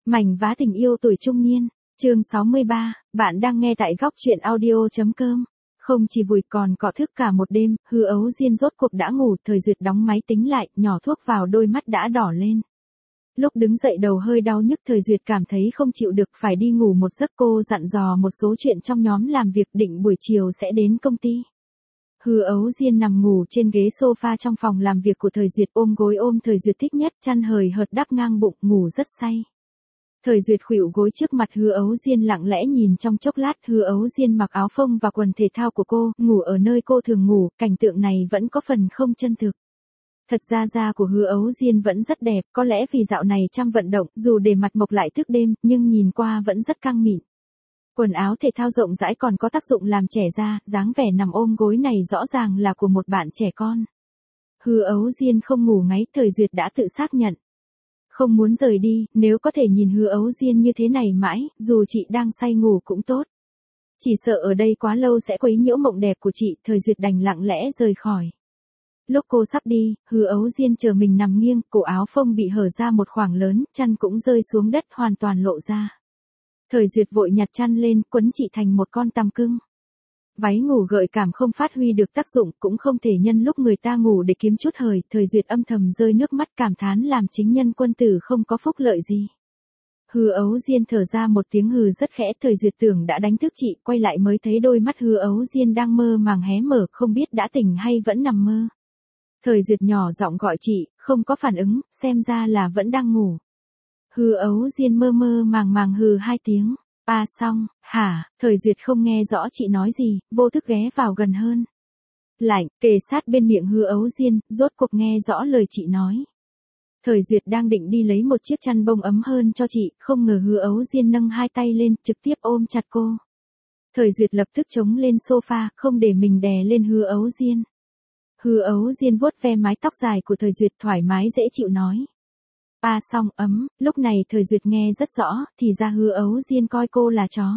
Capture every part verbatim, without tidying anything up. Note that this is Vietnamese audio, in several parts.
Mảnh vá tình yêu tuổi trung niên, chương sáu mươi ba, bạn đang nghe tại góc truyện audio.com. Không chỉ vùi còn cọ thức cả một đêm, Hư Ấu Diên rốt cuộc đã ngủ, Thời Duyệt đóng máy tính lại, nhỏ thuốc vào đôi mắt đã đỏ lên. Lúc đứng dậy đầu hơi đau nhức, Thời Duyệt cảm thấy không chịu được, phải đi ngủ một giấc. Cô dặn dò một số chuyện trong nhóm làm việc, định buổi chiều sẽ đến công ty. Hư Ấu Diên nằm ngủ trên ghế sofa trong phòng làm việc của Thời Duyệt, ôm gối ôm Thời Duyệt thích nhất, chăn hời hợt đắp ngang bụng, ngủ rất say. Thời Duyệt khuỵu gối trước mặt Hư Ấu Diên, lặng lẽ nhìn trong chốc lát. Hư Ấu Diên mặc áo phông và quần thể thao của cô, ngủ ở nơi cô thường ngủ, cảnh tượng này vẫn có phần không chân thực. Thật ra da của Hư Ấu Diên vẫn rất đẹp, có lẽ vì dạo này chăm vận động, dù để mặt mộc lại thức đêm, nhưng nhìn qua vẫn rất căng mịn. Quần áo thể thao rộng rãi còn có tác dụng làm trẻ da, dáng vẻ nằm ôm gối này rõ ràng là của một bạn trẻ con. Hư Ấu Diên không ngủ ngáy, Thời Duyệt đã tự xác nhận. Không muốn rời đi, nếu có thể nhìn Hư Ấu Diên như thế này mãi, dù chị đang say ngủ cũng tốt. Chỉ sợ ở đây quá lâu sẽ quấy nhiễu mộng đẹp của chị, Thời Duyệt đành lặng lẽ rời khỏi. Lúc cô sắp đi, Hư Ấu Diên chờ mình nằm nghiêng, cổ áo phông bị hở ra một khoảng lớn, chăn cũng rơi xuống đất hoàn toàn lộ ra. Thời Duyệt vội nhặt chăn lên, quấn chị thành một con tằm cưng. Váy ngủ gợi cảm không phát huy được tác dụng, cũng không thể nhân lúc người ta ngủ để kiếm chút hời. Thời Duyệt âm thầm rơi nước mắt, cảm thán làm chính nhân quân tử không có phúc lợi gì. Hư Ấu Diên thở ra một tiếng hừ rất khẽ. Thời Duyệt tưởng đã đánh thức chị, quay lại mới thấy đôi mắt Hư Ấu Diên đang mơ màng hé mở, không biết đã tỉnh hay vẫn nằm mơ. Thời Duyệt nhỏ giọng gọi chị, không có phản ứng, xem ra là vẫn đang ngủ. Hư Ấu Diên mơ mơ màng màng hừ hai tiếng. À xong, hả? Thời Duyệt không nghe rõ chị nói gì, vô thức ghé vào gần hơn. Lạnh, kề sát bên miệng Hư Ấu Diên, rốt cuộc nghe rõ lời chị nói. Thời Duyệt đang định đi lấy một chiếc chăn bông ấm hơn cho chị, không ngờ Hư Ấu Diên nâng hai tay lên, trực tiếp ôm chặt cô. Thời Duyệt lập tức chống lên sofa, không để mình đè lên Hư Ấu Diên. Hư Ấu Diên vuốt ve mái tóc dài của Thời Duyệt, thoải mái dễ chịu nói. À xong, ấm, lúc này Thời Duyệt nghe rất rõ, thì ra Hư Ấu Diên coi cô là chó.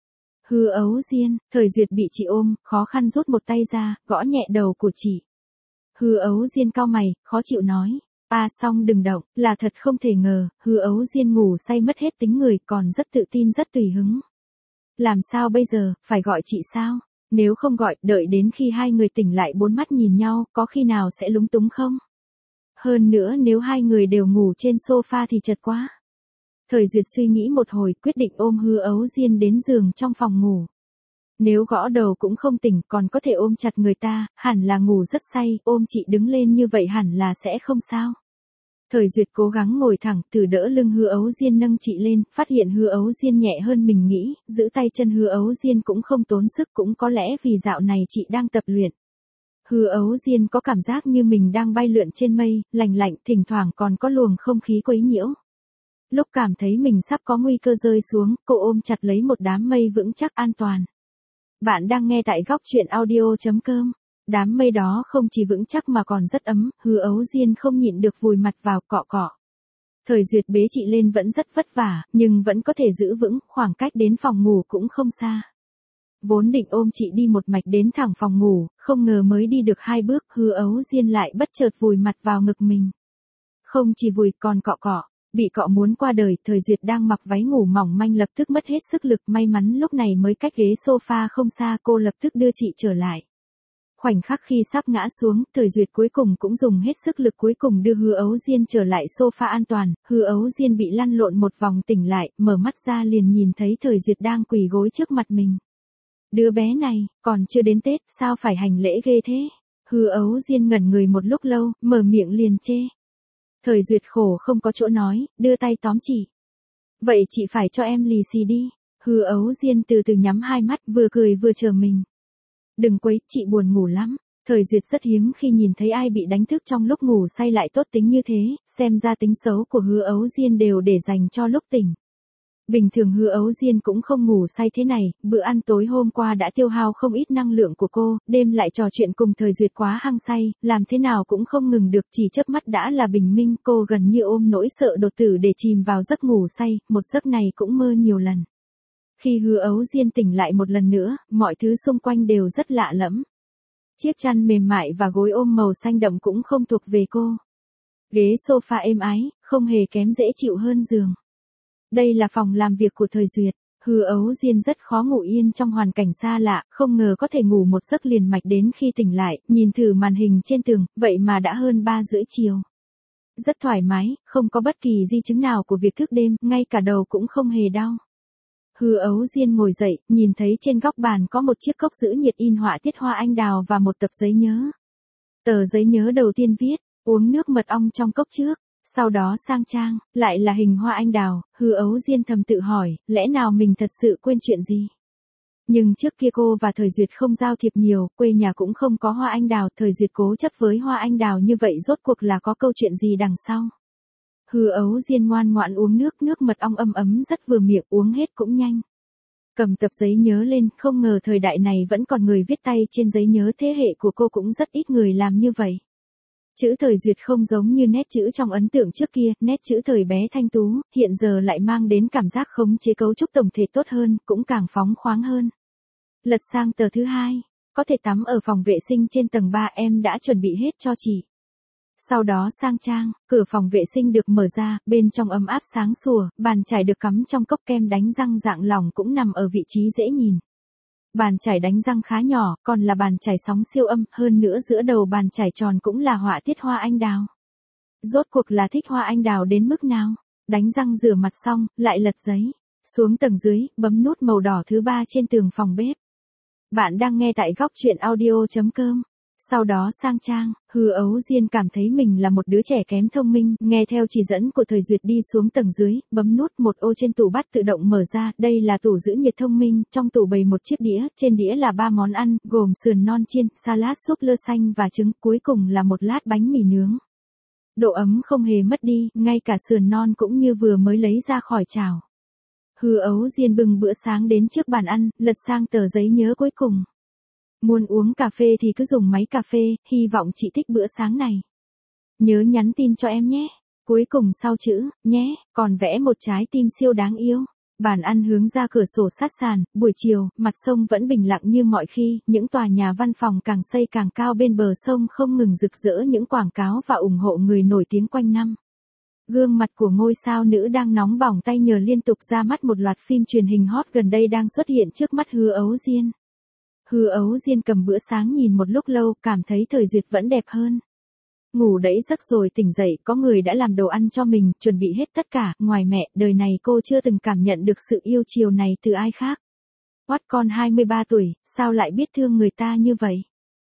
Hư Ấu Diên, Thời Duyệt bị chị ôm, khó khăn rút một tay ra, gõ nhẹ đầu của chị. Hư Ấu Diên cau mày, khó chịu nói. À xong đừng động, là thật không thể ngờ, Hư Ấu Diên ngủ say mất hết tính người, còn rất tự tin rất tùy hứng. Làm sao bây giờ, phải gọi chị sao? Nếu không gọi, đợi đến khi hai người tỉnh lại bốn mắt nhìn nhau, có khi nào sẽ lúng túng không? Hơn nữa nếu hai người đều ngủ trên sofa thì chật quá. Thời Duyệt suy nghĩ một hồi, quyết định ôm Hư Ấu Diên đến giường trong phòng ngủ. Nếu gõ đầu cũng không tỉnh, còn có thể ôm chặt người ta, hẳn là ngủ rất say, ôm chị đứng lên như vậy hẳn là sẽ không sao. Thời Duyệt cố gắng ngồi thẳng, từ đỡ lưng Hư Ấu Diên nâng chị lên, phát hiện Hư Ấu Diên nhẹ hơn mình nghĩ, giữ tay chân Hư Ấu Diên cũng không tốn sức, cũng có lẽ vì dạo này chị đang tập luyện. Hư Ấu Diên có cảm giác như mình đang bay lượn trên mây, lành lạnh, thỉnh thoảng còn có luồng không khí quấy nhiễu. Lúc cảm thấy mình sắp có nguy cơ rơi xuống, cô ôm chặt lấy một đám mây vững chắc an toàn. Bạn đang nghe tại góc truyện audio.com. Đám mây đó không chỉ vững chắc mà còn rất ấm, Hư Ấu Diên không nhịn được vùi mặt vào cọ cọ. Thời Duyệt bế chị lên vẫn rất vất vả, nhưng vẫn có thể giữ vững, khoảng cách đến phòng ngủ cũng không xa. Vốn định ôm chị đi một mạch đến thẳng phòng ngủ, không ngờ mới đi được hai bước, Hư Ấu Diên lại bất chợt vùi mặt vào ngực mình. Không chỉ vùi còn cọ cọ, bị cọ muốn qua đời. Thời Duyệt đang mặc váy ngủ mỏng manh lập tức mất hết sức lực, may mắn lúc này mới cách ghế sofa không xa, cô lập tức đưa chị trở lại. Khoảnh khắc khi sắp ngã xuống, Thời Duyệt cuối cùng cũng dùng hết sức lực cuối cùng đưa Hư Ấu Diên trở lại sofa an toàn. Hư Ấu Diên bị lăn lộn một vòng tỉnh lại, mở mắt ra liền nhìn thấy Thời Duyệt đang quỳ gối trước mặt mình. Đứa bé này, còn chưa đến Tết, sao phải hành lễ ghê thế? Hư Ấu Diên ngẩn người một lúc lâu, mở miệng liền chê. Thời Duyệt khổ không có chỗ nói, đưa tay tóm chị. Vậy chị phải cho em lì xì đi. Hư Ấu Diên từ từ nhắm hai mắt, vừa cười vừa chờ mình. Đừng quấy, chị buồn ngủ lắm. Thời Duyệt rất hiếm khi nhìn thấy ai bị đánh thức trong lúc ngủ say lại tốt tính như thế, xem ra tính xấu của Hư Ấu Diên đều để dành cho lúc tỉnh. Bình thường Hư Ấu Diên cũng không ngủ say thế này, bữa ăn tối hôm qua đã tiêu hao không ít năng lượng của cô, đêm lại trò chuyện cùng Thời Duyệt quá hăng say, làm thế nào cũng không ngừng được, chỉ chớp mắt đã là bình minh, cô gần như ôm nỗi sợ đột tử để chìm vào giấc ngủ say, một giấc này cũng mơ nhiều lần. Khi Hư Ấu Diên tỉnh lại một lần nữa, mọi thứ xung quanh đều rất lạ lẫm. Chiếc chăn mềm mại và gối ôm màu xanh đậm cũng không thuộc về cô. Ghế sofa êm ái, không hề kém dễ chịu hơn giường. Đây là phòng làm việc của Thời Duyệt. Hứa Ấu Diên rất khó ngủ yên trong hoàn cảnh xa lạ, không ngờ có thể ngủ một giấc liền mạch đến khi tỉnh lại, nhìn thử màn hình trên tường, vậy mà đã hơn ba rưỡi chiều. Rất thoải mái, không có bất kỳ di chứng nào của việc thức đêm, ngay cả đầu cũng không hề đau. Hứa Ấu Diên ngồi dậy, nhìn thấy trên góc bàn có một chiếc cốc giữ nhiệt in họa tiết hoa anh đào và một tập giấy nhớ. Tờ giấy nhớ đầu tiên viết, uống nước mật ong trong cốc trước, sau đó sang trang, lại là hình hoa anh đào. Hứa Ấu Diên thầm tự hỏi, lẽ nào mình thật sự quên chuyện gì? Nhưng trước kia cô và Thời Duyệt không giao thiệp nhiều, quê nhà cũng không có hoa anh đào, Thời Duyệt cố chấp với hoa anh đào như vậy rốt cuộc là có câu chuyện gì đằng sau? Hứa Ấu Diên ngoan ngoãn uống nước, nước mật ong ấm ấm rất vừa miệng, uống hết cũng nhanh. Cầm tập giấy nhớ lên, không ngờ thời đại này vẫn còn người viết tay trên giấy nhớ, thế hệ của cô cũng rất ít người làm như vậy. Chữ Thời Duyệt không giống như nét chữ trong ấn tượng trước kia, nét chữ thời bé thanh tú, hiện giờ lại mang đến cảm giác khống chế cấu trúc tổng thể tốt hơn, cũng càng phóng khoáng hơn. Lật sang tờ thứ hai, có thể tắm ở phòng vệ sinh trên tầng ba, em đã chuẩn bị hết cho chị. Sau đó sang trang, cửa phòng vệ sinh được mở ra, bên trong ấm áp sáng sủa, bàn chải được cắm trong cốc kem đánh răng dạng lỏng cũng nằm ở vị trí dễ nhìn. Bàn chải đánh răng khá nhỏ, còn là bàn chải sóng siêu âm, hơn nữa giữa đầu bàn chải tròn cũng là họa tiết hoa anh đào. Rốt cuộc là thích hoa anh đào đến mức nào? Đánh răng rửa mặt xong, lại lật giấy. Xuống tầng dưới, bấm nút màu đỏ thứ ba trên tường phòng bếp. Bạn đang nghe tại góc truyện audio chấm com. Sau đó sang trang, Hứa Ấu Diên cảm thấy mình là một đứa trẻ kém thông minh, nghe theo chỉ dẫn của Thời Duyệt đi xuống tầng dưới, bấm nút, một ô trên tủ bát tự động mở ra, đây là tủ giữ nhiệt thông minh, trong tủ bày một chiếc đĩa, trên đĩa là ba món ăn, gồm sườn non chiên, salad súp lơ xanh và trứng, cuối cùng là một lát bánh mì nướng. Độ ấm không hề mất đi, ngay cả sườn non cũng như vừa mới lấy ra khỏi chảo. Hứa Ấu Diên bưng bữa sáng đến trước bàn ăn, lật sang tờ giấy nhớ cuối cùng. Muốn uống cà phê thì cứ dùng máy cà phê, hy vọng chị thích bữa sáng này. Nhớ nhắn tin cho em nhé. Cuối cùng sau chữ, nhé, còn vẽ một trái tim siêu đáng yêu. Bàn ăn hướng ra cửa sổ sát sàn, buổi chiều, mặt sông vẫn bình lặng như mọi khi, những tòa nhà văn phòng càng xây càng cao bên bờ sông không ngừng rực rỡ những quảng cáo và ủng hộ người nổi tiếng quanh năm. Gương mặt của ngôi sao nữ đang nóng bỏng tay nhờ liên tục ra mắt một loạt phim truyền hình hot gần đây đang xuất hiện trước mắt Hứa Ấu Diên. Hứa Ấu Diên cầm bữa sáng nhìn một lúc lâu, cảm thấy Thời Duyệt vẫn đẹp hơn. Ngủ đẫy giấc rồi tỉnh dậy, có người đã làm đồ ăn cho mình, chuẩn bị hết tất cả, ngoài mẹ, đời này cô chưa từng cảm nhận được sự yêu chiều này từ ai khác. Oát con hai mươi ba tuổi, sao lại biết thương người ta như vậy?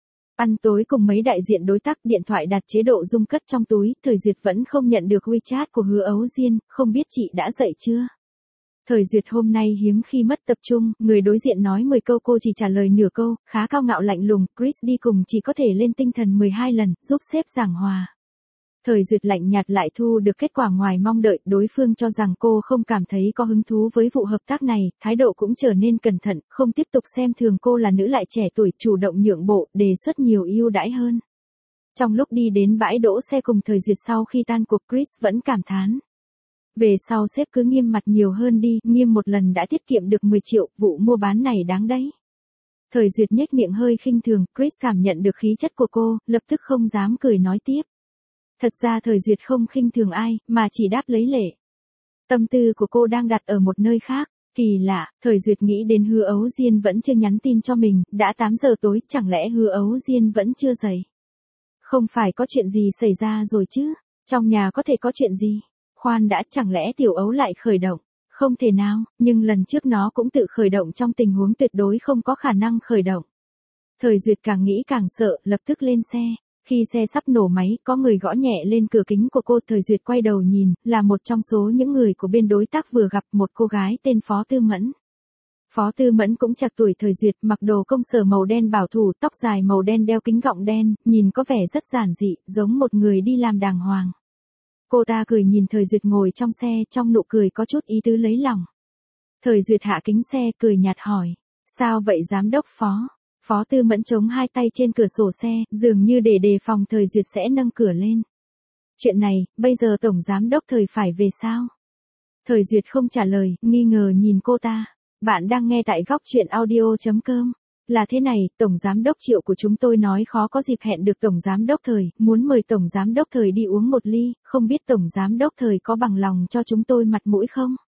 Ăn tối cùng mấy đại diện đối tác, điện thoại đặt chế độ rung cất trong túi, Thời Duyệt vẫn không nhận được WeChat của Hứa Ấu Diên, không biết chị đã dậy chưa? Thời Duyệt hôm nay hiếm khi mất tập trung, người đối diện nói mười câu cô chỉ trả lời nửa câu, khá cao ngạo lạnh lùng, Chris đi cùng chỉ có thể lên tinh thần mười hai lần, giúp sếp giảng hòa. Thời Duyệt lạnh nhạt lại thu được kết quả ngoài mong đợi, đối phương cho rằng cô không cảm thấy có hứng thú với vụ hợp tác này, thái độ cũng trở nên cẩn thận, không tiếp tục xem thường cô là nữ lại trẻ tuổi, chủ động nhượng bộ, đề xuất nhiều ưu đãi hơn. Trong lúc đi đến bãi đỗ xe cùng Thời Duyệt sau khi tan cuộc, Chris vẫn cảm thán. Về sau sếp cứ nghiêm mặt nhiều hơn đi, nghiêm một lần đã tiết kiệm được mười triệu, vụ mua bán này đáng đấy. Thời Duyệt nhếch miệng hơi khinh thường, Chris cảm nhận được khí chất của cô, lập tức không dám cười nói tiếp. Thật ra Thời Duyệt không khinh thường ai, mà chỉ đáp lấy lệ. Tâm tư của cô đang đặt ở một nơi khác, kỳ lạ, Thời Duyệt nghĩ đến Hứa Ấu Diên vẫn chưa nhắn tin cho mình, đã tám giờ tối, chẳng lẽ Hứa Ấu Diên vẫn chưa dậy? Không phải có chuyện gì xảy ra rồi chứ, trong nhà có thể có chuyện gì? Khoan đã, chẳng lẽ Tiểu Ấu lại khởi động? Không thể nào, nhưng lần trước nó cũng tự khởi động trong tình huống tuyệt đối không có khả năng khởi động. Thời Duyệt càng nghĩ càng sợ, lập tức lên xe. Khi xe sắp nổ máy, có người gõ nhẹ lên cửa kính của cô, Thời Duyệt quay đầu nhìn, là một trong số những người của bên đối tác vừa gặp, một cô gái tên Phó Tư Mẫn. Phó Tư Mẫn cũng chạc tuổi Thời Duyệt, mặc đồ công sở màu đen bảo thủ, tóc dài màu đen, đeo kính gọng đen, nhìn có vẻ rất giản dị, giống một người đi làm đàng hoàng. Cô ta cười nhìn Thời Duyệt ngồi trong xe, trong nụ cười có chút ý tứ lấy lòng. Thời Duyệt hạ kính xe, cười nhạt hỏi, sao vậy giám đốc Phó? Phó Tư Mẫn chống hai tay trên cửa sổ xe, dường như để đề phòng Thời Duyệt sẽ nâng cửa lên. Chuyện này, bây giờ Tổng Giám đốc Thời phải về sao? Thời Duyệt không trả lời, nghi ngờ nhìn cô ta. Bạn đang nghe tại góc truyện audio chấm com. Là thế này, Tổng Giám đốc Triệu của chúng tôi nói khó có dịp hẹn được Tổng Giám đốc Thời, muốn mời Tổng Giám đốc Thời đi uống một ly, không biết Tổng Giám đốc Thời có bằng lòng cho chúng tôi mặt mũi không?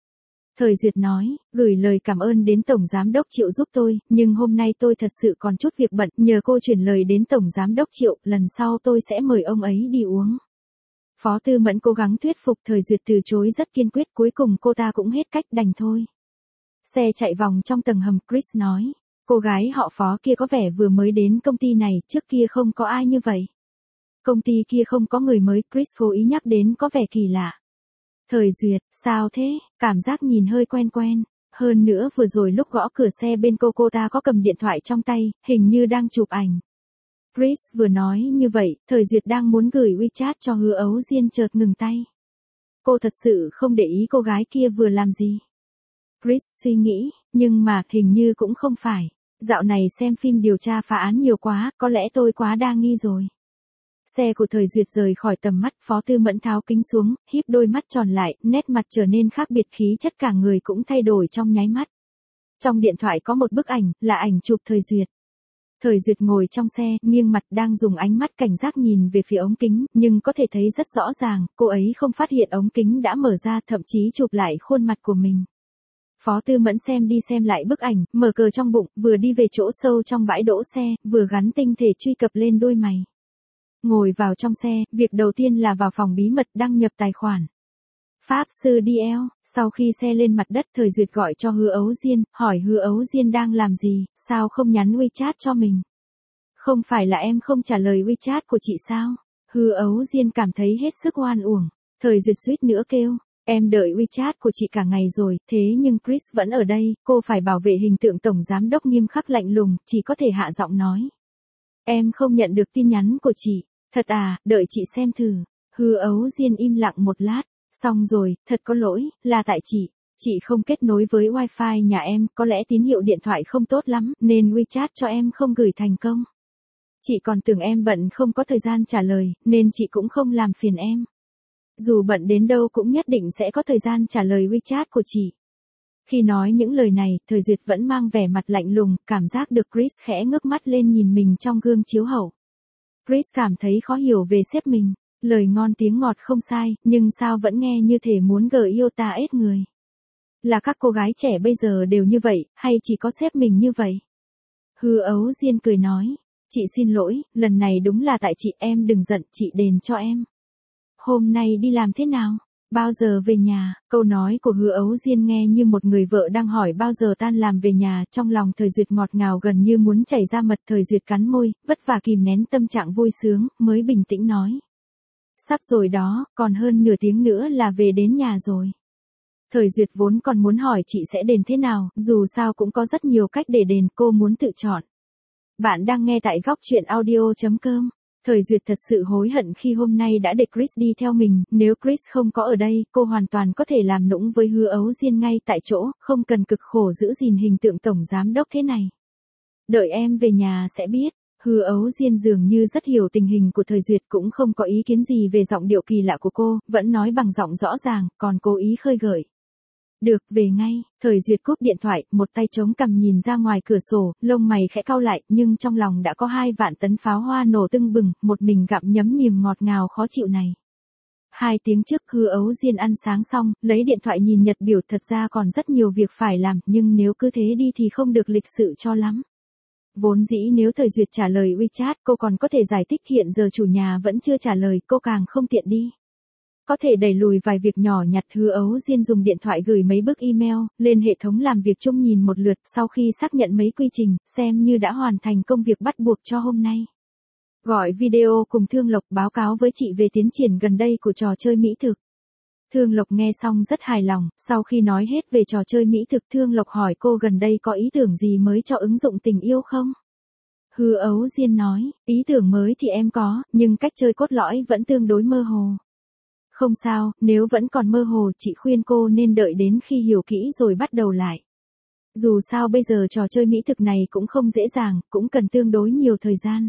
Thời Duyệt nói, gửi lời cảm ơn đến Tổng Giám đốc Triệu giúp tôi, nhưng hôm nay tôi thật sự còn chút việc bận, nhờ cô chuyển lời đến Tổng Giám đốc Triệu, lần sau tôi sẽ mời ông ấy đi uống. Phó Tư Mẫn cố gắng thuyết phục Thời Duyệt từ chối rất kiên quyết, cuối cùng cô ta cũng hết cách đành thôi. Xe chạy vòng trong tầng hầm, Chris nói, cô gái họ Phó kia có vẻ vừa mới đến công ty này, trước kia không có ai như vậy. Công ty kia không có người mới, Chris cố ý nhắc đến có vẻ kỳ lạ. Thời Duyệt, sao thế, cảm giác nhìn hơi quen quen, hơn nữa vừa rồi lúc gõ cửa xe bên cô cô ta có cầm điện thoại trong tay, hình như đang chụp ảnh. Chris vừa nói như vậy, Thời Duyệt đang muốn gửi WeChat cho Hứa Ấu Diên chợt ngừng tay. Cô thật sự không để ý cô gái kia vừa làm gì. Chris suy nghĩ, nhưng mà hình như cũng không phải. Dạo này xem phim điều tra phá án nhiều quá, có lẽ tôi quá đa nghi rồi. Xe của Thời Duyệt rời khỏi tầm mắt, Phó Tư Mẫn tháo kính xuống, híp đôi mắt tròn lại, nét mặt trở nên khác biệt, khí chất cả người cũng thay đổi trong nháy mắt. Trong điện thoại có một bức ảnh, là ảnh chụp Thời Duyệt. Thời Duyệt ngồi trong xe, nghiêng mặt đang dùng ánh mắt cảnh giác nhìn về phía ống kính, nhưng có thể thấy rất rõ ràng, cô ấy không phát hiện ống kính đã mở ra, thậm chí chụp lại khuôn mặt của mình. Phó Tư Mẫn xem đi xem lại bức ảnh, mở cờ trong bụng, vừa đi về chỗ sâu trong bãi đỗ xe, vừa gắn tinh thể truy cập lên đôi mày. Ngồi vào trong xe, việc đầu tiên là vào phòng bí mật đăng nhập tài khoản. Pháp sư đê lờ, sau khi xe lên mặt đất, Thời Duyệt gọi cho Hứa Ấu Diên, hỏi Hứa Ấu Diên đang làm gì, sao không nhắn WeChat cho mình. Không phải là em không trả lời WeChat của chị sao? Hứa Ấu Diên cảm thấy hết sức oan uổng. Thời Duyệt suýt nữa kêu, em đợi WeChat của chị cả ngày rồi, thế nhưng Chris vẫn ở đây, cô phải bảo vệ hình tượng Tổng Giám đốc nghiêm khắc lạnh lùng, chỉ có thể hạ giọng nói. Em không nhận được tin nhắn của chị. Thật à, đợi chị xem thử. Hứa Ấu Diên im lặng một lát. Xong rồi, thật có lỗi, là tại chị. Chị không kết nối với wifi nhà em, có lẽ tín hiệu điện thoại không tốt lắm, nên WeChat cho em không gửi thành công. Chị còn tưởng em bận không có thời gian trả lời, nên chị cũng không làm phiền em. Dù bận đến đâu cũng nhất định sẽ có thời gian trả lời WeChat của chị. Khi nói những lời này, Thời Duyệt vẫn mang vẻ mặt lạnh lùng, cảm giác được Chris khẽ ngước mắt lên nhìn mình trong gương chiếu hậu. Chris cảm thấy khó hiểu về sếp mình, lời ngon tiếng ngọt không sai, nhưng sao vẫn nghe như thể muốn gờ yêu ta ết người. Là các cô gái trẻ bây giờ đều như vậy, hay chỉ có sếp mình như vậy? Hứa Ấu Diên cười nói, chị xin lỗi, lần này đúng là tại chị, em đừng giận, chị đền cho em. Hôm nay đi làm thế nào? Bao giờ về nhà? Câu nói của Hứa Ấu Diên nghe như một người vợ đang hỏi bao giờ tan làm về nhà, trong lòng Thời Duyệt ngọt ngào gần như muốn chảy ra mật. Thời Duyệt cắn môi, vất vả kìm nén tâm trạng vui sướng, mới bình tĩnh nói. Sắp rồi đó, còn hơn nửa tiếng nữa là về đến nhà rồi. Thời Duyệt vốn còn muốn hỏi chị sẽ đền thế nào, dù sao cũng có rất nhiều cách để đền, cô muốn tự chọn. Bạn đang nghe tại góc truyện audio chấm com. Thời Duyệt thật sự hối hận khi hôm nay đã để Chris đi theo mình, nếu Chris không có ở đây, cô hoàn toàn có thể làm nũng với Hứa Ấu Diên ngay tại chỗ, không cần cực khổ giữ gìn hình tượng Tổng Giám đốc thế này. Đợi em về nhà sẽ biết. Hứa Ấu Diên dường như rất hiểu tình hình của Thời Duyệt, cũng không có ý kiến gì về giọng điệu kỳ lạ của cô, vẫn nói bằng giọng rõ ràng, còn cố ý khơi gợi. Được, về ngay. Thời Duyệt cúp điện thoại, một tay chống cằm nhìn ra ngoài cửa sổ, lông mày khẽ cau lại, nhưng trong lòng đã có hai vạn tấn pháo hoa nổ tưng bừng, một mình gặm nhấm niềm ngọt ngào khó chịu này. Hai tiếng trước, Hứa Ấu Diên ăn sáng xong, lấy điện thoại nhìn nhật biểu, thật ra còn rất nhiều việc phải làm, nhưng nếu cứ thế đi thì không được lịch sự cho lắm. Vốn dĩ nếu Thời Duyệt trả lời WeChat, cô còn có thể giải thích hiện giờ chủ nhà vẫn chưa trả lời, cô càng không tiện đi. Có thể đẩy lùi vài việc nhỏ nhặt. Hứa Ấu Diên dùng điện thoại gửi mấy bức email, lên hệ thống làm việc chung nhìn một lượt, sau khi xác nhận mấy quy trình, xem như đã hoàn thành công việc bắt buộc cho hôm nay. Gọi video cùng Thương Lộc báo cáo với chị về tiến triển gần đây của trò chơi mỹ thực. Thương Lộc nghe xong rất hài lòng, sau khi nói hết về trò chơi mỹ thực, Thương Lộc hỏi cô gần đây có ý tưởng gì mới cho ứng dụng tình yêu không? Hứa Ấu Diên nói, ý tưởng mới thì em có, nhưng cách chơi cốt lõi vẫn tương đối mơ hồ. Không sao, nếu vẫn còn mơ hồ, chị khuyên cô nên đợi đến khi hiểu kỹ rồi bắt đầu lại. Dù sao bây giờ trò chơi mỹ thực này cũng không dễ dàng, cũng cần tương đối nhiều thời gian.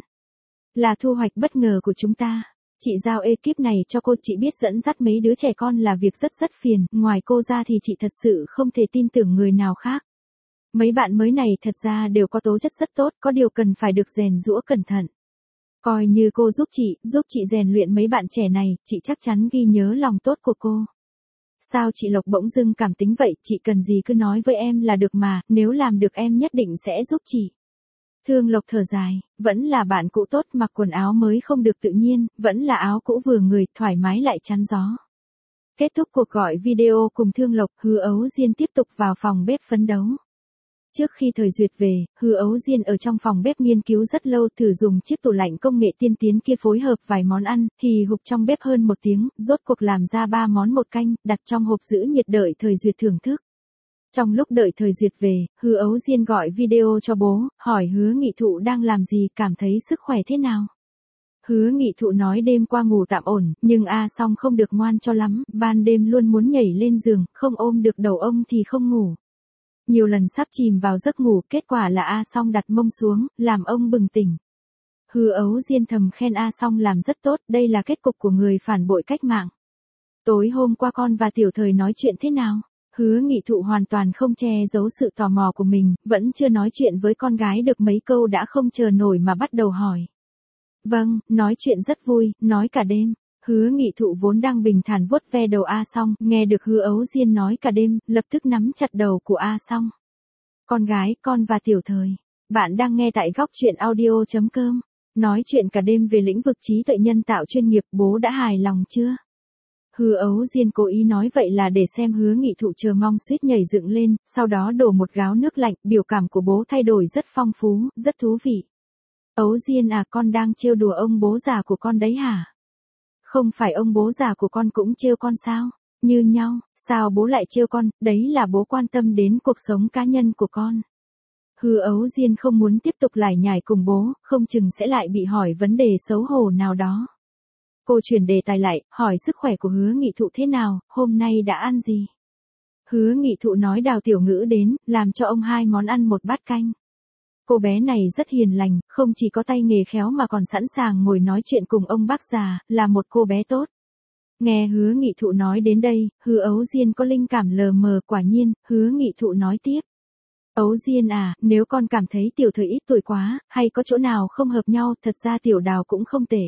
Là thu hoạch bất ngờ của chúng ta. Chị giao ekip này cho cô, chị biết dẫn dắt mấy đứa trẻ con là việc rất rất phiền, ngoài cô ra thì chị thật sự không thể tin tưởng người nào khác. Mấy bạn mới này thật ra đều có tố chất rất tốt, có điều cần phải được rèn giũa cẩn thận. Coi như cô giúp chị, giúp chị rèn luyện mấy bạn trẻ này, chị chắc chắn ghi nhớ lòng tốt của cô. Sao chị Lộc bỗng dưng cảm tính vậy, chị cần gì cứ nói với em là được mà, nếu làm được em nhất định sẽ giúp chị. Thương Lộc thở dài, vẫn là bạn cũ tốt, mặc quần áo mới không được tự nhiên, vẫn là áo cũ vừa người, thoải mái lại chắn gió. Kết thúc cuộc gọi video cùng Thương Lộc, Hứa Ấu Diên tiếp tục vào phòng bếp phấn đấu. Trước khi Thời Duyệt về, Hứa Ấu Diên ở trong phòng bếp nghiên cứu rất lâu, thử dùng chiếc tủ lạnh công nghệ tiên tiến kia phối hợp vài món ăn, hì hục trong bếp hơn một tiếng, rốt cuộc làm ra ba món một canh, đặt trong hộp giữ nhiệt đợi Thời Duyệt thưởng thức. Trong lúc đợi Thời Duyệt về, Hứa Ấu Diên gọi video cho bố, hỏi Hứa Nghị Thụ đang làm gì, cảm thấy sức khỏe thế nào. Hứa Nghị Thụ nói đêm qua ngủ tạm ổn, nhưng A Song không được ngoan cho lắm, ban đêm luôn muốn nhảy lên giường, không ôm được đầu ông thì không ngủ. Nhiều lần sắp chìm vào giấc ngủ, kết quả là A Song đặt mông xuống, làm ông bừng tỉnh. Hứa Ấu Diên thầm khen A Song làm rất tốt, đây là kết cục của người phản bội cách mạng. Tối hôm qua con và Tiểu Thời nói chuyện thế nào? Hứa Nghị Thụ hoàn toàn không che giấu sự tò mò của mình, vẫn chưa nói chuyện với con gái được mấy câu đã không chờ nổi mà bắt đầu hỏi. Vâng, nói chuyện rất vui, nói cả đêm. Hứa Nghị Thụ vốn đang bình thản vuốt ve đầu A Song, nghe được Hứa Ấu Diên nói cả đêm, lập tức nắm chặt đầu của A Song. Con gái, con và Tiểu Thời. Bạn đang nghe tại góc truyện audio chấm com. Nói chuyện cả đêm về lĩnh vực trí tuệ nhân tạo chuyên nghiệp, bố đã hài lòng chưa? Hứa Ấu Diên cố ý nói vậy là để xem Hứa Nghị Thụ chờ mong suýt nhảy dựng lên, sau đó đổ một gáo nước lạnh, biểu cảm của bố thay đổi rất phong phú, rất thú vị. Ấu Diên à, con đang trêu đùa ông bố già của con đấy hả? Không phải ông bố già của con cũng trêu con sao? Như nhau, sao bố lại trêu con, đấy là bố quan tâm đến cuộc sống cá nhân của con. Hứa Ấu Diên không muốn tiếp tục lải nhải cùng bố, không chừng sẽ lại bị hỏi vấn đề xấu hổ nào đó. Cô chuyển đề tài lại, hỏi sức khỏe của Hứa Nghị Thụ thế nào, hôm nay đã ăn gì? Hứa Nghị Thụ nói Đào Tiểu Ngữ đến, làm cho ông hai món ăn một bát canh. Cô bé này rất hiền lành, không chỉ có tay nghề khéo mà còn sẵn sàng ngồi nói chuyện cùng ông bác già, là một cô bé tốt. Nghe Hứa Nghị Thụ nói đến đây, Hứa Ấu Diên có linh cảm lờ mờ, quả nhiên, Hứa Nghị Thụ nói tiếp. Ấu Diên à, nếu con cảm thấy Tiểu Thời ít tuổi quá, hay có chỗ nào không hợp nhau, thật ra Tiểu Đào cũng không tệ.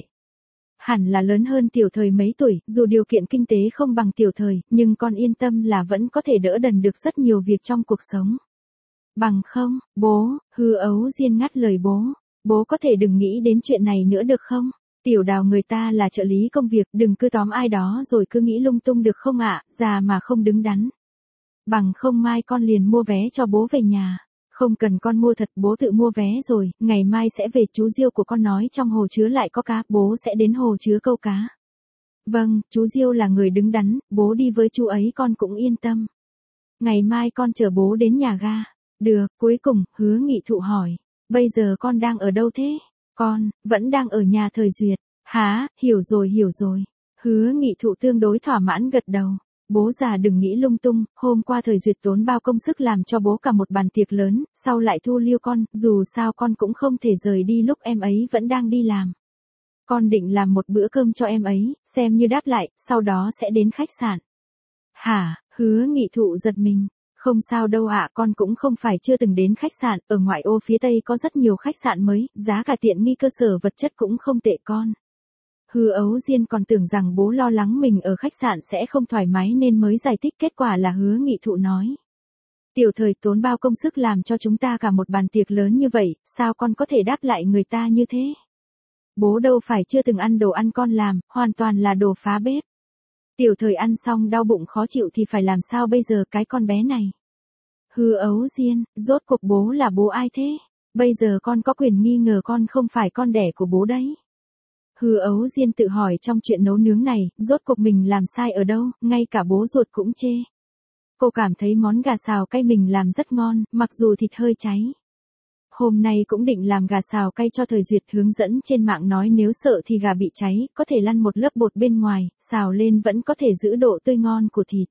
Hẳn là lớn hơn Tiểu Thời mấy tuổi, dù điều kiện kinh tế không bằng Tiểu Thời, nhưng con yên tâm là vẫn có thể đỡ đần được rất nhiều việc trong cuộc sống. Bằng không, bố, Hứa Ấu Diên ngắt lời bố, bố có thể đừng nghĩ đến chuyện này nữa được không? Tiểu Đào người ta là trợ lý công việc, đừng cứ tóm ai đó rồi cứ nghĩ lung tung được không ạ, già mà không đứng đắn. Bằng không mai con liền mua vé cho bố về nhà. Không cần con mua thật, bố tự mua vé rồi, ngày mai sẽ về, chú Diêu của con nói trong hồ chứa lại có cá, bố sẽ đến hồ chứa câu cá. Vâng, chú Diêu là người đứng đắn, bố đi với chú ấy con cũng yên tâm. Ngày mai con chở bố đến nhà ga. Được, cuối cùng, Hứa Nghị Thụ hỏi, bây giờ con đang ở đâu thế? Con, vẫn đang ở nhà Thời Duyệt. Hả, hiểu rồi hiểu rồi. Hứa Nghị Thụ tương đối thỏa mãn gật đầu. Bố già đừng nghĩ lung tung, hôm qua Thời Duyệt tốn bao công sức làm cho bố cả một bàn tiệc lớn, sau lại thu liêu con, dù sao con cũng không thể rời đi lúc em ấy vẫn đang đi làm. Con định làm một bữa cơm cho em ấy, xem như đáp lại, sau đó sẽ đến khách sạn. Hả, Hứa Nghị Thụ giật mình. Không sao đâu ạ, con cũng không phải chưa từng đến khách sạn, ở ngoại ô phía Tây có rất nhiều khách sạn mới, giá cả tiện nghi, cơ sở vật chất cũng không tệ con. Hứa Ấu Diên còn tưởng rằng bố lo lắng mình ở khách sạn sẽ không thoải mái nên mới giải thích, kết quả là Hứa Nghị Thụ nói. Tiểu Thời tốn bao công sức làm cho chúng ta cả một bàn tiệc lớn như vậy, sao con có thể đáp lại người ta như thế? Bố đâu phải chưa từng ăn đồ ăn con làm, hoàn toàn là đồ phá bếp. Tiểu Thời ăn xong đau bụng khó chịu thì phải làm sao bây giờ cái con bé này? Hứa Ấu Diên, rốt cuộc bố là bố ai thế? Bây giờ con có quyền nghi ngờ con không phải con đẻ của bố đấy. Hứa Ấu Diên tự hỏi trong chuyện nấu nướng này, rốt cuộc mình làm sai ở đâu, ngay cả bố ruột cũng chê. Cô cảm thấy món gà xào cay mình làm rất ngon, mặc dù thịt hơi cháy. Hôm nay cũng định làm gà xào cay cho Thời Duyệt, hướng dẫn trên mạng nói nếu sợ thì gà bị cháy, có thể lăn một lớp bột bên ngoài, xào lên vẫn có thể giữ độ tươi ngon của thịt.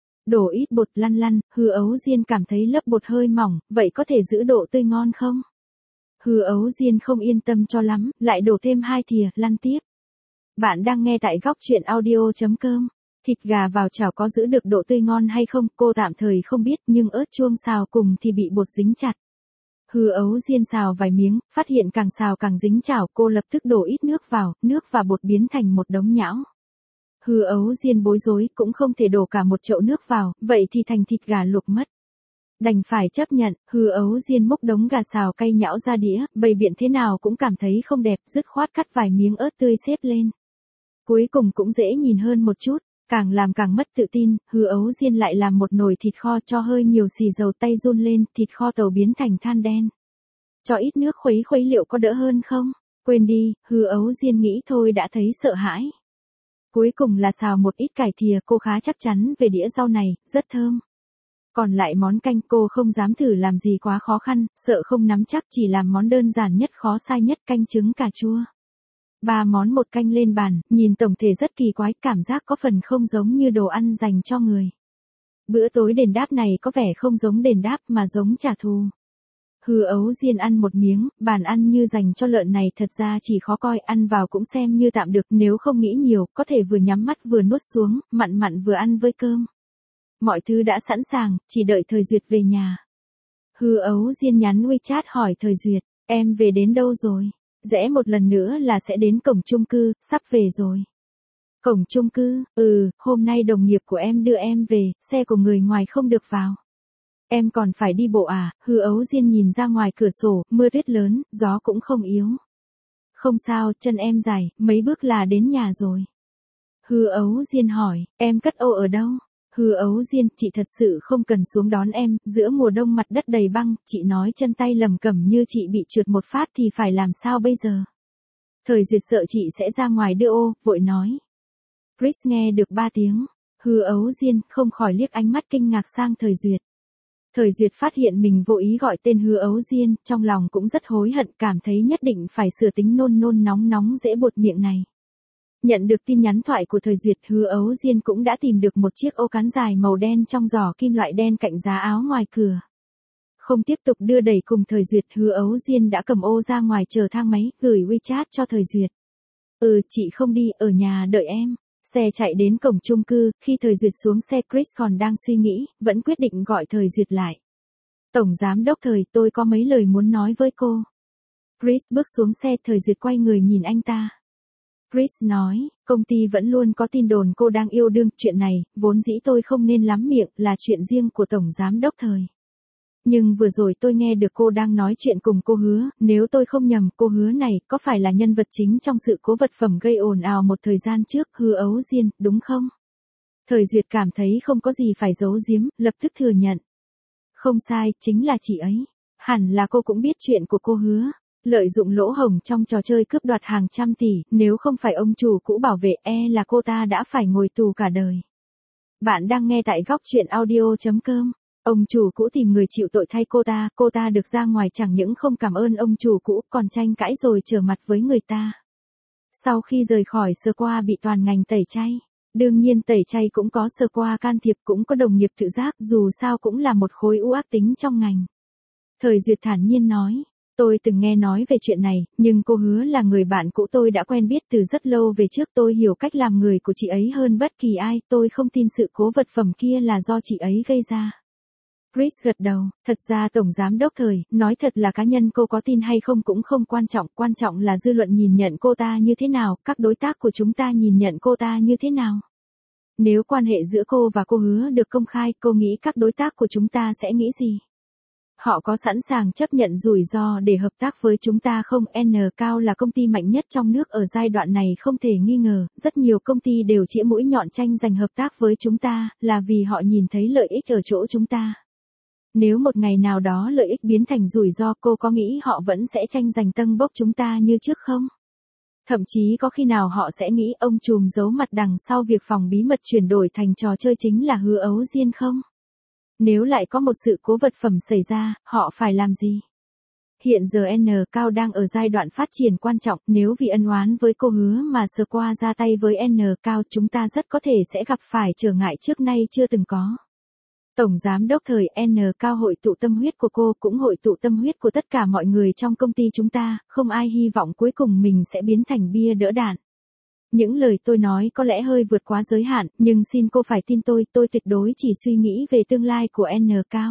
Đổ ít bột lăn lăn, Hứa Ấu Diên cảm thấy lớp bột hơi mỏng, vậy có thể giữ độ tươi ngon không? Hứa Ấu Diên không yên tâm cho lắm, lại đổ thêm hai thìa, lăn tiếp. Bạn đang nghe tại góc truyện audio chấm com. Thịt gà vào chảo có giữ được độ tươi ngon hay không, cô tạm thời không biết, nhưng ớt chuông xào cùng thì bị bột dính chặt. Hứa Ấu Diên xào vài miếng, phát hiện càng xào càng dính chảo, cô lập tức đổ ít nước vào, nước và bột biến thành một đống nhão. Hư Ấu Diên bối rối, cũng không thể đổ cả một chậu nước vào, vậy thì thành thịt gà luộc mất. Đành phải chấp nhận, Hư Ấu Diên múc đống gà xào cay nhão ra đĩa, bày biện thế nào cũng cảm thấy không đẹp, dứt khoát cắt vài miếng ớt tươi xếp lên. Cuối cùng cũng dễ nhìn hơn một chút, càng làm càng mất tự tin, Hư Ấu Diên lại làm một nồi thịt kho cho hơi nhiều xì dầu, tay run lên, thịt kho tàu biến thành than đen. Cho ít nước khuấy khuấy liệu có đỡ hơn không? Quên đi, Hư Ấu Diên nghĩ thôi đã thấy sợ hãi. Cuối cùng là xào một ít cải thìa, cô khá chắc chắn về đĩa rau này, rất thơm. Còn lại món canh cô không dám thử làm gì quá khó khăn, sợ không nắm chắc, chỉ làm món đơn giản nhất khó sai nhất, canh trứng cà chua. Ba món một canh lên bàn, nhìn tổng thể rất kỳ quái, cảm giác có phần không giống như đồ ăn dành cho người. Bữa tối đền đáp này có vẻ không giống đền đáp mà giống trả thù. Hư Ấu Diên ăn một miếng, bàn ăn như dành cho lợn này thật ra chỉ khó coi, ăn vào cũng xem như tạm được, nếu không nghĩ nhiều, có thể vừa nhắm mắt vừa nuốt xuống, mặn mặn vừa ăn với cơm. Mọi thứ đã sẵn sàng, chỉ đợi Thời Duyệt về nhà. Hư Ấu Diên nhắn WeChat hỏi Thời Duyệt, em về đến đâu rồi? Rẽ một lần nữa là sẽ đến cổng chung cư, sắp về rồi. Cổng chung cư, ừ, hôm nay đồng nghiệp của em đưa em về, xe của người ngoài không được vào. Em còn phải đi bộ à? Hư Ấu Diên nhìn ra ngoài cửa sổ, mưa tuyết lớn, gió cũng không yếu. Không sao, chân em dài, mấy bước là đến nhà rồi. Hư Ấu Diên hỏi, em cất ô ở đâu? Hư Ấu Diên, chị thật sự không cần xuống đón em, giữa mùa đông mặt đất đầy băng, chị nói chân tay lầm cẩm như chị bị trượt một phát thì phải làm sao bây giờ? Thời Duyệt sợ chị sẽ ra ngoài đưa ô, vội nói. Chris nghe được ba tiếng. Hư Ấu Diên không khỏi liếc ánh mắt kinh ngạc sang Thời Duyệt. Thời Duyệt phát hiện mình vô ý gọi tên Hư Ấu Diên, trong lòng cũng rất hối hận, cảm thấy nhất định phải sửa tính nôn nôn nóng nóng dễ buột miệng này. Nhận được tin nhắn thoại của Thời Duyệt, Hư Ấu Diên cũng đã tìm được một chiếc ô cán dài màu đen trong giỏ kim loại đen cạnh giá áo ngoài cửa. Không tiếp tục đưa đẩy cùng Thời Duyệt, Hư Ấu Diên đã cầm ô ra ngoài chờ thang máy, gửi WeChat cho Thời Duyệt. Ừ, chị không đi, ở nhà đợi em. Xe chạy đến cổng chung cư, khi Thời Duyệt xuống xe Chris còn đang suy nghĩ, vẫn quyết định gọi Thời Duyệt lại. Tổng giám đốc Thời, tôi có mấy lời muốn nói với cô. Chris bước xuống xe, Thời Duyệt quay người nhìn anh ta. Chris nói, công ty vẫn luôn có tin đồn cô đang yêu đương, chuyện này, vốn dĩ tôi không nên lắm miệng, là chuyện riêng của Tổng giám đốc Thời. Nhưng vừa rồi tôi nghe được cô đang nói chuyện cùng cô Hứa, nếu tôi không nhầm, cô Hứa này có phải là nhân vật chính trong sự cố vật phẩm gây ồn ào một thời gian trước, Hư Ấu Diên, đúng không? Thời Duyệt cảm thấy không có gì phải giấu giếm, lập tức thừa nhận. Không sai, chính là chị ấy. Hẳn là cô cũng biết chuyện của cô Hứa. Lợi dụng lỗ hổng trong trò chơi cướp đoạt hàng trăm tỷ, nếu không phải ông chủ cũ bảo vệ, e là cô ta đã phải ngồi tù cả đời. Bạn đang nghe tại góc truyện audio chấm com. Ông chủ cũ tìm người chịu tội thay cô ta, cô ta được ra ngoài chẳng những không cảm ơn ông chủ cũ, còn tranh cãi rồi trở mặt với người ta. Sau khi rời khỏi sơ qua bị toàn ngành tẩy chay. Đương nhiên tẩy chay cũng có sơ qua can thiệp, cũng có đồng nghiệp tự giác, dù sao cũng là một khối u ác tính trong ngành. Thời Duyệt thản nhiên nói. Tôi từng nghe nói về chuyện này, nhưng cô Hứa là người bạn cũ tôi đã quen biết từ rất lâu về trước, tôi hiểu cách làm người của chị ấy hơn bất kỳ ai, tôi không tin sự cố vật phẩm kia là do chị ấy gây ra. Chris gật đầu, thật ra Tổng Giám đốc Thời, nói thật là cá nhân cô có tin hay không cũng không quan trọng, quan trọng là dư luận nhìn nhận cô ta như thế nào, các đối tác của chúng ta nhìn nhận cô ta như thế nào. Nếu quan hệ giữa cô và cô Hứa được công khai, cô nghĩ các đối tác của chúng ta sẽ nghĩ gì? Họ có sẵn sàng chấp nhận rủi ro để hợp tác với chúng ta không? N Cao là công ty mạnh nhất trong nước ở giai đoạn này không thể nghi ngờ, rất nhiều công ty đều chĩa mũi nhọn tranh giành hợp tác với chúng ta, là vì họ nhìn thấy lợi ích ở chỗ chúng ta. Nếu một ngày nào đó lợi ích biến thành rủi ro, cô có nghĩ họ vẫn sẽ tranh giành tâng bốc chúng ta như trước không? Thậm chí có khi nào họ sẽ nghĩ ông trùm giấu mặt đằng sau việc phòng bí mật chuyển đổi thành trò chơi chính là Hư Ấu Diên không? Nếu lại có một sự cố vật phẩm xảy ra, họ phải làm gì? Hiện giờ N Cao đang ở giai đoạn phát triển quan trọng, nếu vì ân oán với cô Hứa mà sơ qua ra tay với N Cao, chúng ta rất có thể sẽ gặp phải trở ngại trước nay chưa từng có. Tổng Giám đốc Thời, N Cao hội tụ tâm huyết của cô, cũng hội tụ tâm huyết của tất cả mọi người trong công ty chúng ta, không ai hy vọng cuối cùng mình sẽ biến thành bia đỡ đạn. Những lời tôi nói có lẽ hơi vượt quá giới hạn, nhưng xin cô phải tin tôi, tôi tuyệt đối chỉ suy nghĩ về tương lai của N Cao.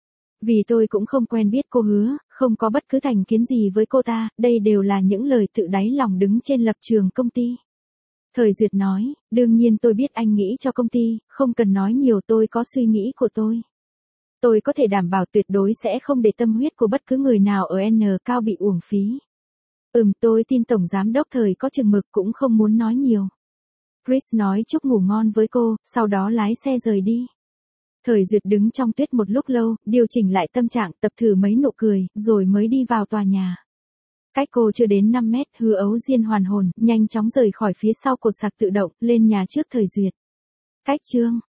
Vì tôi cũng không quen biết cô Hứa, không có bất cứ thành kiến gì với cô ta, đây đều là những lời tự đáy lòng đứng trên lập trường công ty. Thời Duyệt nói, đương nhiên tôi biết anh nghĩ cho công ty, không cần nói nhiều, tôi có suy nghĩ của tôi. Tôi có thể đảm bảo tuyệt đối sẽ không để tâm huyết của bất cứ người nào ở N cao bị uổng phí. Ừm, tôi tin Tổng Giám đốc Thời có chừng mực, cũng không muốn nói nhiều. Chris nói chúc ngủ ngon với cô, sau đó lái xe rời đi. Thời Duyệt đứng trong tuyết một lúc lâu, điều chỉnh lại tâm trạng, tập thử mấy nụ cười, rồi mới đi vào tòa nhà. Cách cô chưa đến năm mét, Hứa Ấu Diên hoàn hồn, nhanh chóng rời khỏi phía sau cột sạc tự động, lên nhà trước Thời Duyệt. Cách chương